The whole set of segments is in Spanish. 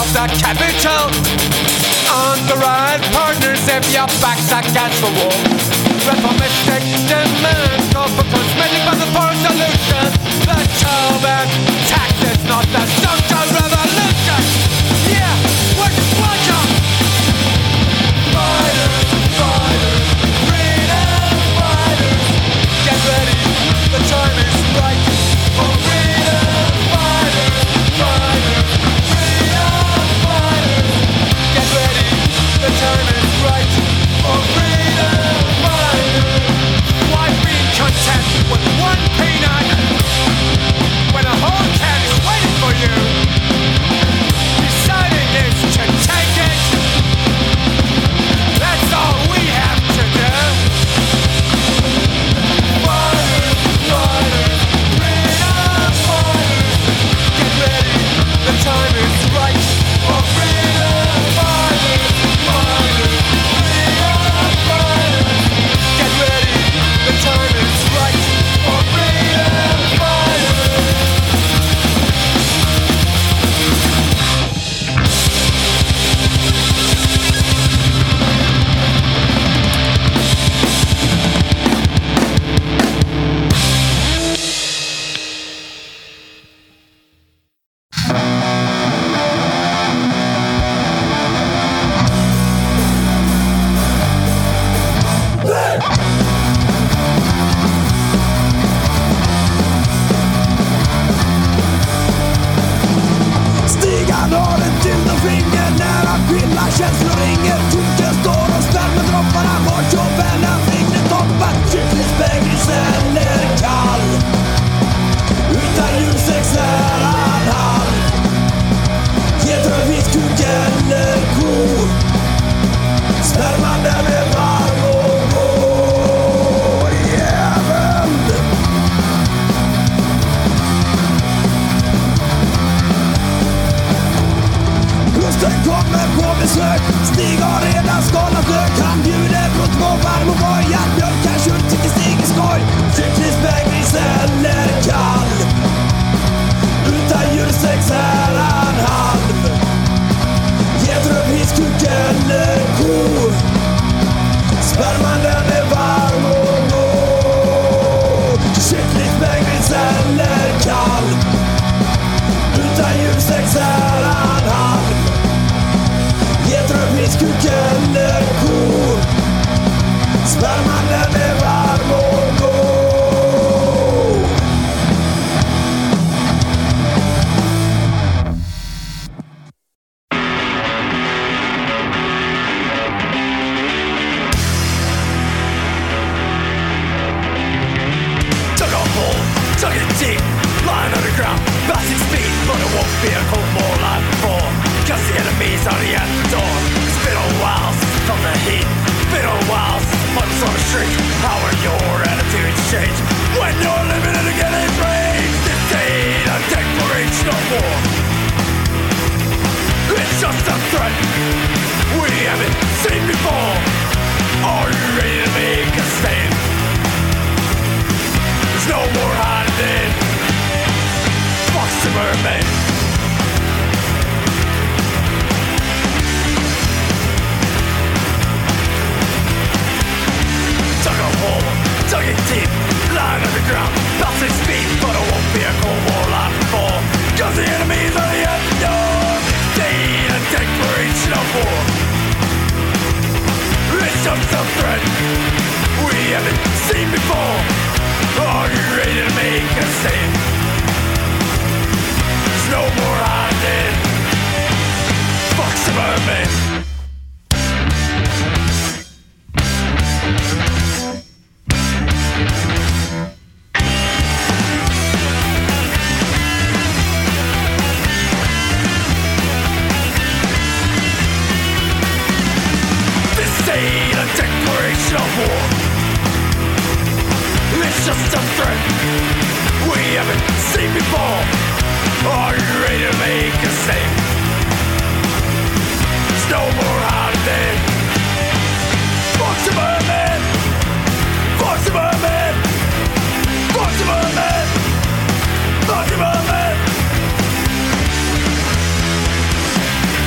of the capital. On the right, partners, if your back's against the wall. Reformistic demand, call for cosmetic but the poor solution. The Tobin tax is not the social revolution. Yeah, we're watching. Fighters, fighters, freedom fighters. Get ready, the time is right. For freedom fighters, fighters, freedom fighters. Get ready, the time is right. For freedom fighters. Why be content with one peanut when a whole can is waiting for you? Deciding is to take it. That's all we have to do. Fighters, fighters, freedom fighters. Get ready, the time is right. For freedom fighters, fighters, freedom fighters. Get ready, the time is right. For freedom fighters. Stigan har ett tyngd och finger när han pillar känslor ringer. Tycken står och stämmer dropparna bort och vännen fingret toppar. Kycklingsbägris eller kall. Utan djursex är han halv. Getrövit kuk eller ko. Sperman den är varm och går jäveln. Lusten kommer på besök. Stig har redan skalat lök. Han bjuder på 2 varm och bojat mjölk. Kanske ut till Stig i skoj. Kycklingsbägris eller kall. Utan djursex är han halv. Getrövit kuk eller ko. Sperman den är varm och går. Kycklingsbägris eller kall. Utan djursex är han halv. Getrövit kuk eller ko. Sperman den är varm och går. Dug a hole, dug it deep, lying underground, passing speed, but it won't be a cold war like before. Cause the enemies are the end door. It's been a while since from the heat, been a while since the months on the street. How are your attitudes changed when you're living in a getting rage? This ain't a declaration of war. It's just a threat we haven't seen before. Are you ready to make a stand? There's no more hiding. Fuck Superman. Dug a hole, dug it deep, lying underground, passing speed, but it won't be a cold war like before. Cause the enemies are the end door. They ain't a declaration of war. It's just a threat we haven't seen before. Are you ready to make a stand? There's no more hiding. Fuck Superman. This ain't a declaration of war. It's just a threat we haven't seen before. Are you ready to make a stand? There's no more hiding. Fuck Superman. Fuck Superman. Fuck Superman. Fuck Superman.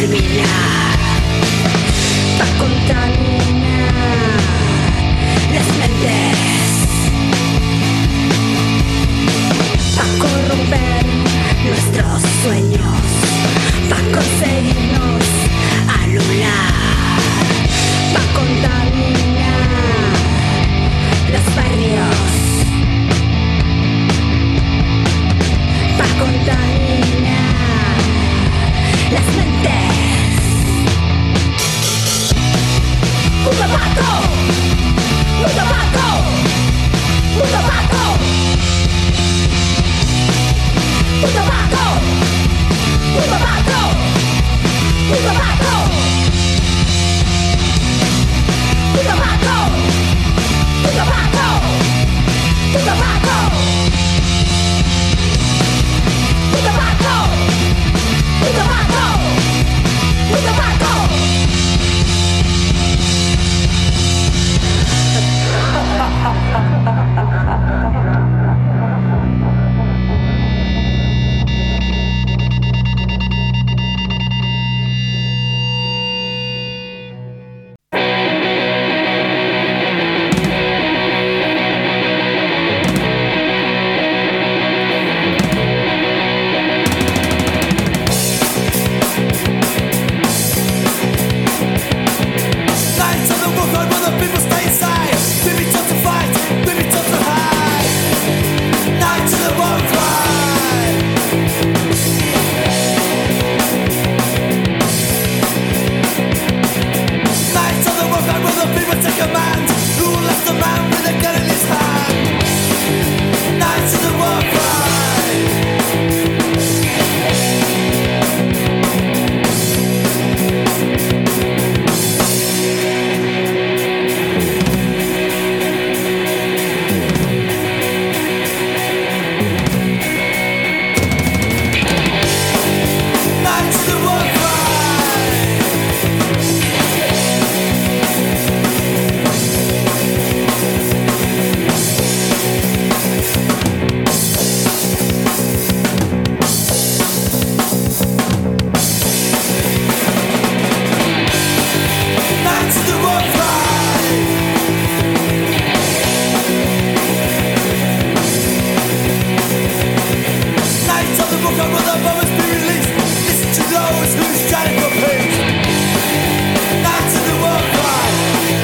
terminar, pa' contaminar las mentes, pa' corromper nuestros sueños, pa' conseguirnos anular, pa' contaminar los barrios, pa' contaminar las mentes. Un tabaco, un tabaco, un tabaco, un tabaco, un tabaco, un tabaco, un tabaco, un tabaco, un tabaco, un tabaco, un tabaco, un tabaco. Nights on the walk on where the people stay inside. They be tough to fight, they be tough to hide. Nights on the walk ride. Nights on the walk on where the people take command. Who left the man with a gun in his hand? Nights on the walk ride. Nights on the walk ride. Nights on the walk ride. Nights on the walk on where the moments be released. Listen to those who's trying for peace. Nights on the walk ride.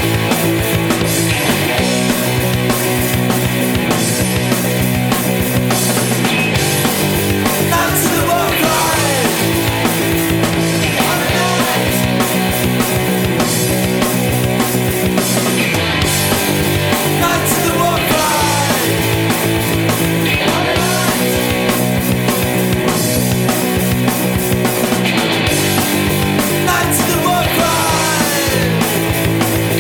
Nights on the walk ride. Nights on the walk ride. Nights on the walk ride.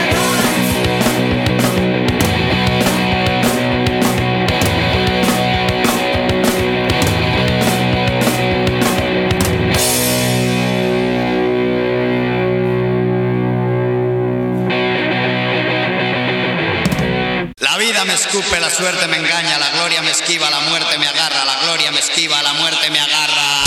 La vida me escupe, la suerte me engaña, la gloria me esquiva, la muerte me agarra, la gloria me esquiva, la muerte me agarra.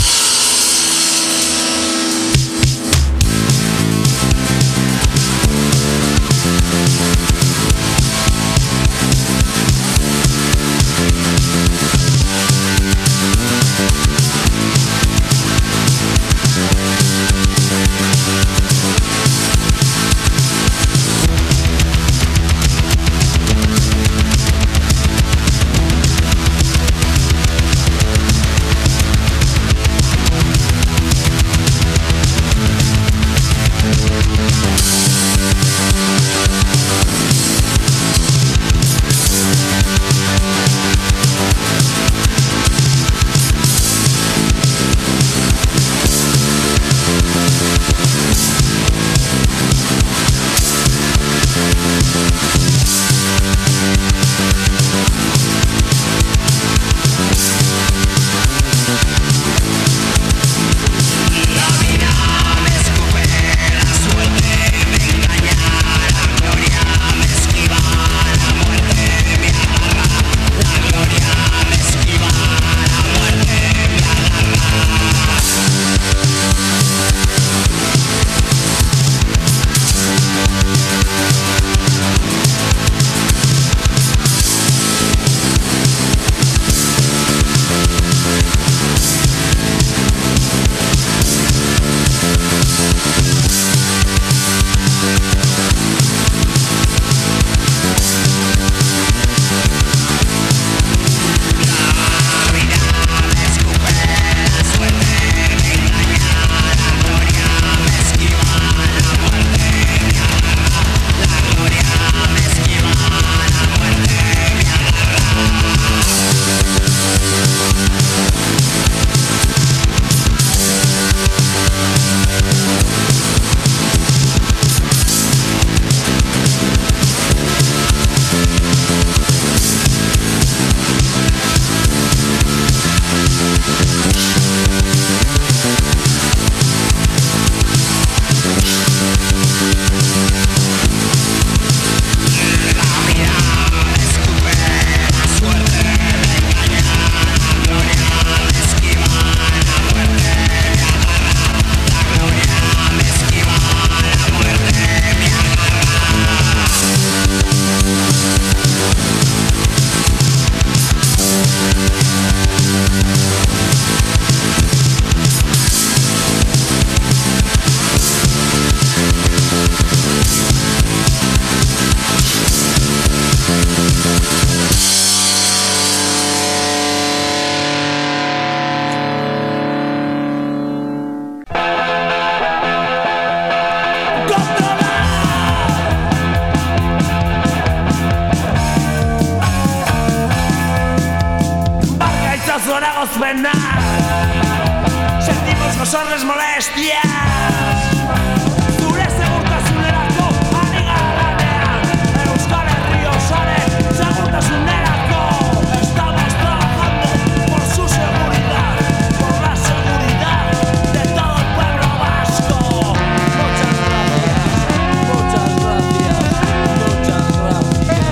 sorres molestias. Zure segurtasunerako ari gara lanean. Euskal Herri osoaren segurtasunerako. Estamos trabajando por su seguridad, por la seguridad de todo el pueblo vasco. Muchas gracias, muchas gracias, muchas gracias.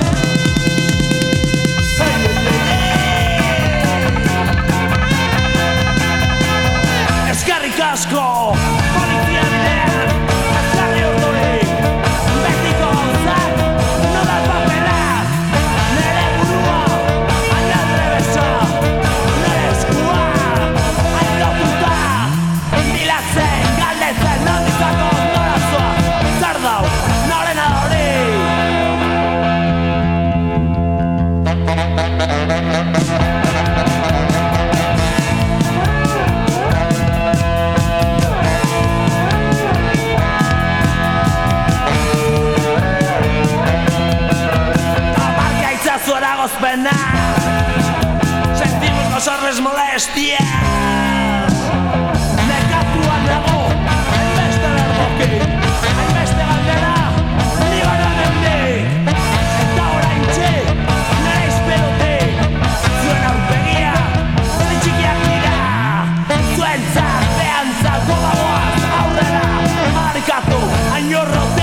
Eskerrik asko, polizia bidean, ezarri urdurik, betiko gauzak, nola paperak, nere burua, hain aldrebesa, nere eskua, hain lotuta, bilatzen, galdetzen, nondizako norazoa, zer dau, norena hori. Abarca itzazu eragozpena. Sentimos los horres molestias. Nekatuan dago, hainbeste lerdoki, hainbeste galdera, nibara mendik. Eta oraintxe, nire izperutik, zuen aurpegia, txikiak dira. Zuentzat, behantzat, gogagoaz, aurrera, markatu, hain urrutik.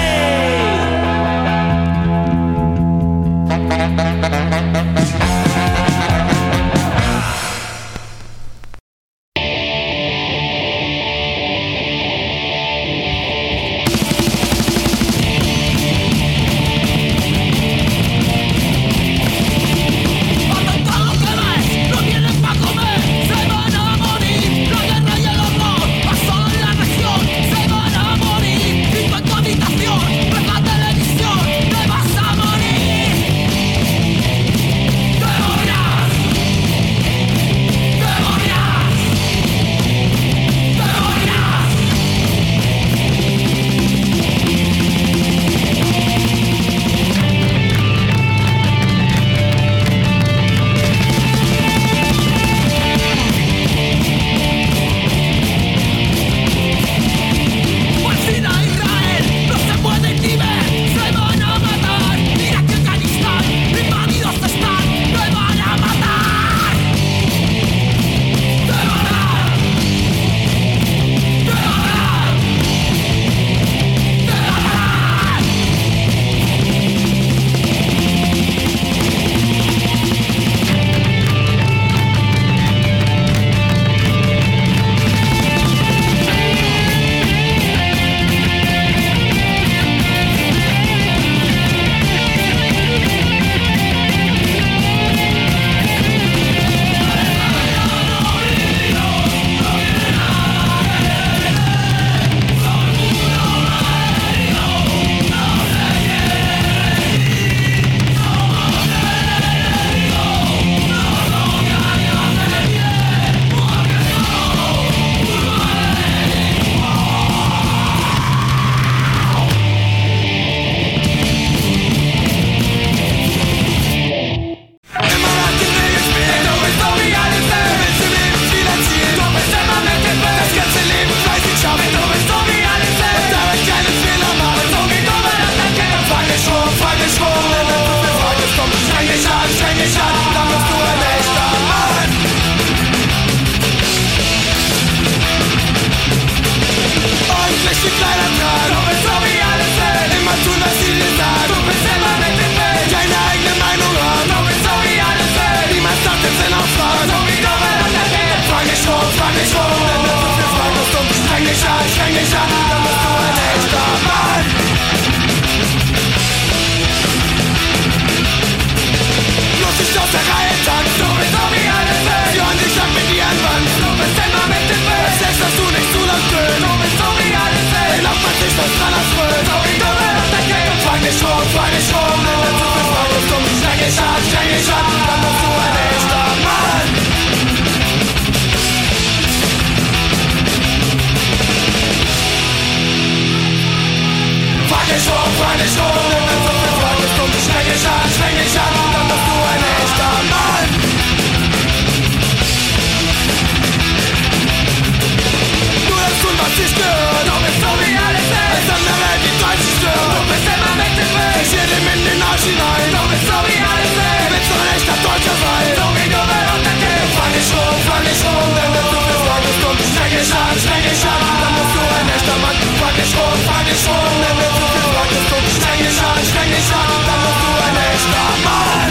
dich an, dann musst du ein echter Mann. Fang dich schon, wenn du zu viel fragst, du streng dich an, dann musst du ein echter Mann.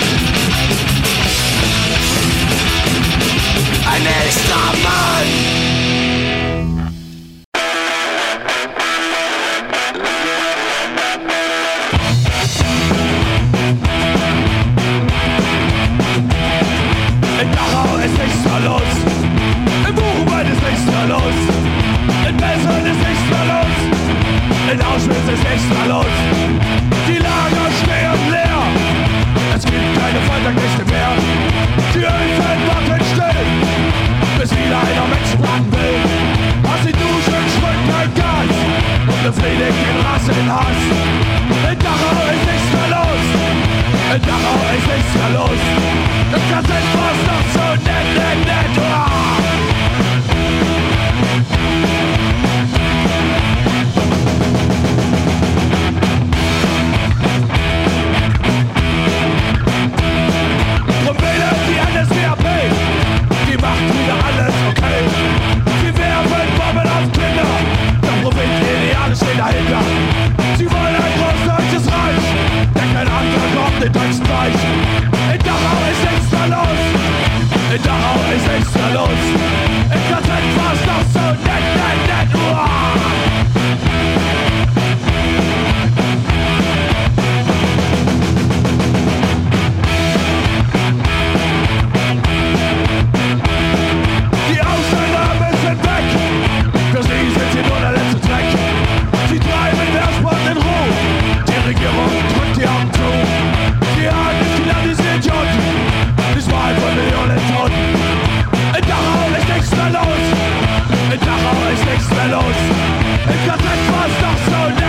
Ein echter Mann. In Dachau ist nichts mehr los. In Buchenwald ist nichts mehr los. In Bessern ist nichts mehr los. In Auschwitz ist nichts mehr los. Die Lager stehen leer. Es gibt keine Folterknechte mehr. Die Öfen warten still, bis wieder einer Menschen braten will. Aus den Duschen schmeckt kein Gas und befriedigt den Rassenhass. In Dachau ist nichts mehr los. In Dachau ist nichts mehr los. Das KZ war's noch so nett. Drum wählen die NSDAP, die macht wieder alles okay. Sie werfen Bomben auf Kinder, doch Profit-Ideale stehen dahinter. Sie wollen ein großdeutsches Reich, der kein anderer kommt in deutschen Reich. In Dachau ist nichts mehr los. In Dachau ist nichts mehr los. Im KZ war's noch so nett. Die Ausländer müssen weg. Für sie sind sie nur der letzte Dreck. Sie treiben Wehrsport in Ruhe. Die Regierung drückt die Augen zu. Sie haben finalisiert Idioten. Die Wahl von Millionen Toten. In Dachau ist nichts mehr los. In Dachau ist nichts mehr los. In KZ war's doch so nett.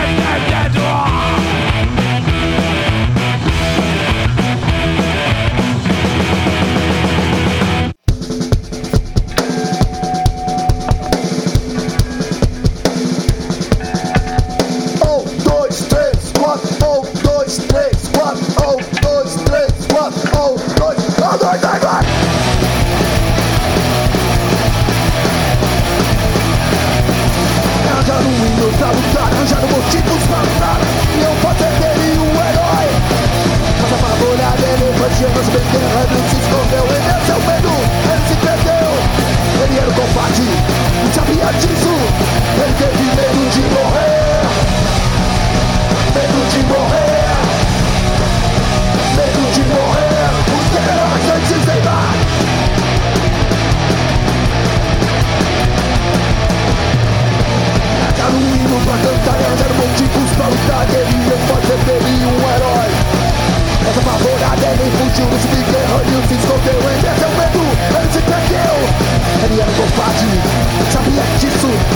Arranjando motivos pra lutar e eu posso ter um herói. Mas a favola dele foi de anos beterrando. Ele se escondeu, ele é seu medo, ele se perdeu. Ele era o combate, não sabia disso. Ele teve medo de morrer. Medo de morrer. Medo de morrer. Os guerreiros antes de dar. Hino pra cantar e arranjar motivos pra lutar. Guerrilha pode ser dele um herói. Essa apavorada ele fugiu do subterrâneo, se escondeu, ele é seu medo, ele se perdeu. Ele era um combate, sabia disso.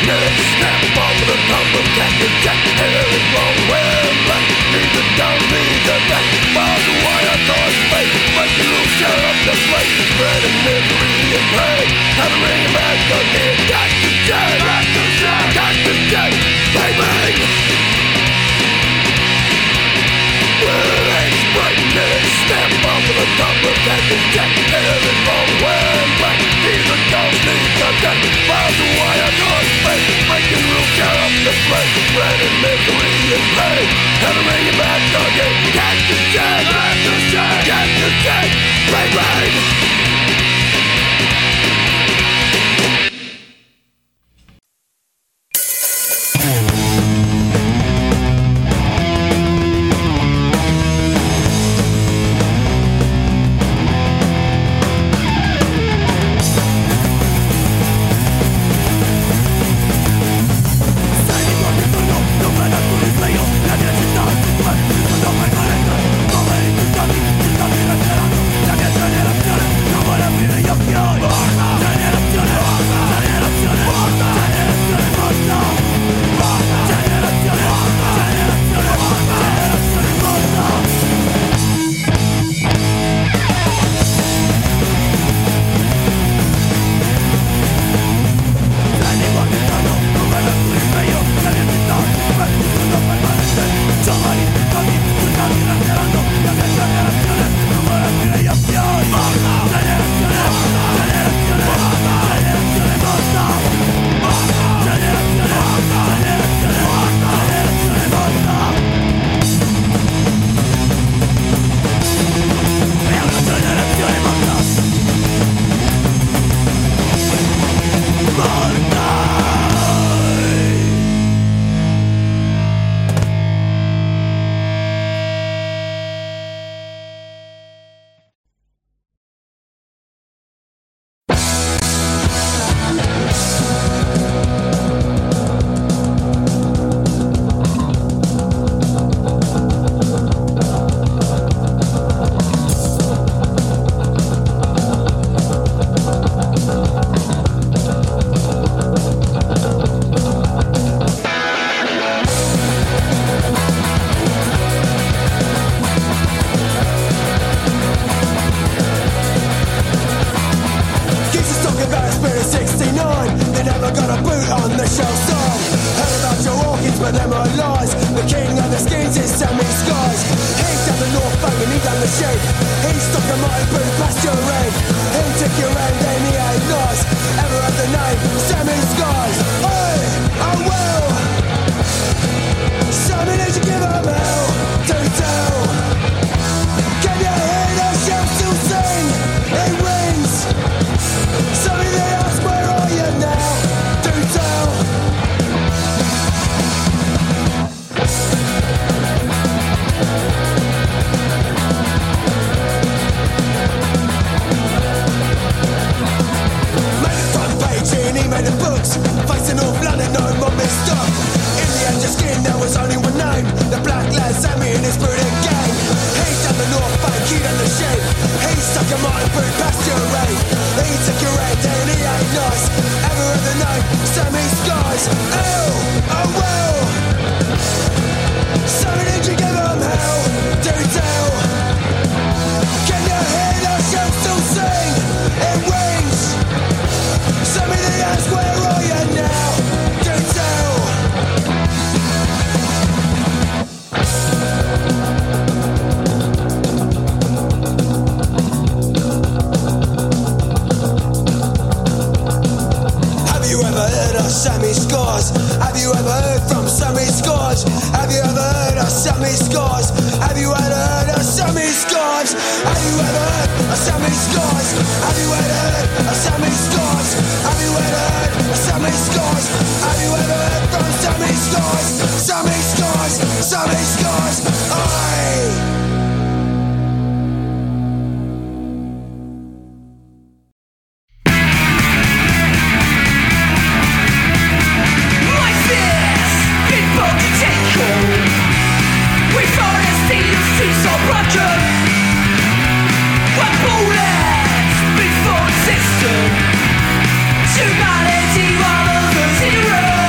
Humanity, one of the zero.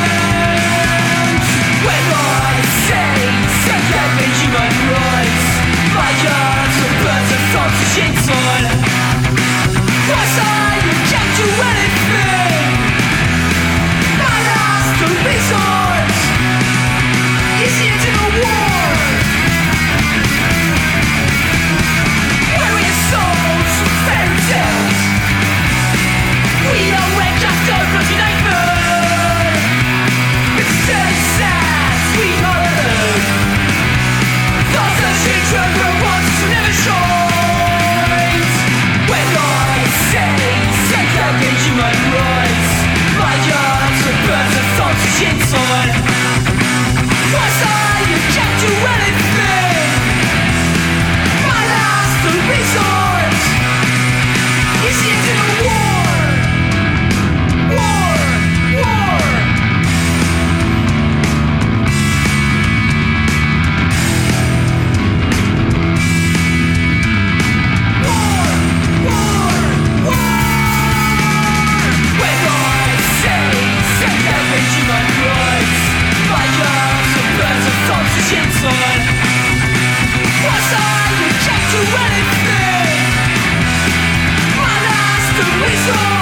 son. Was I reject to anything? My last reason.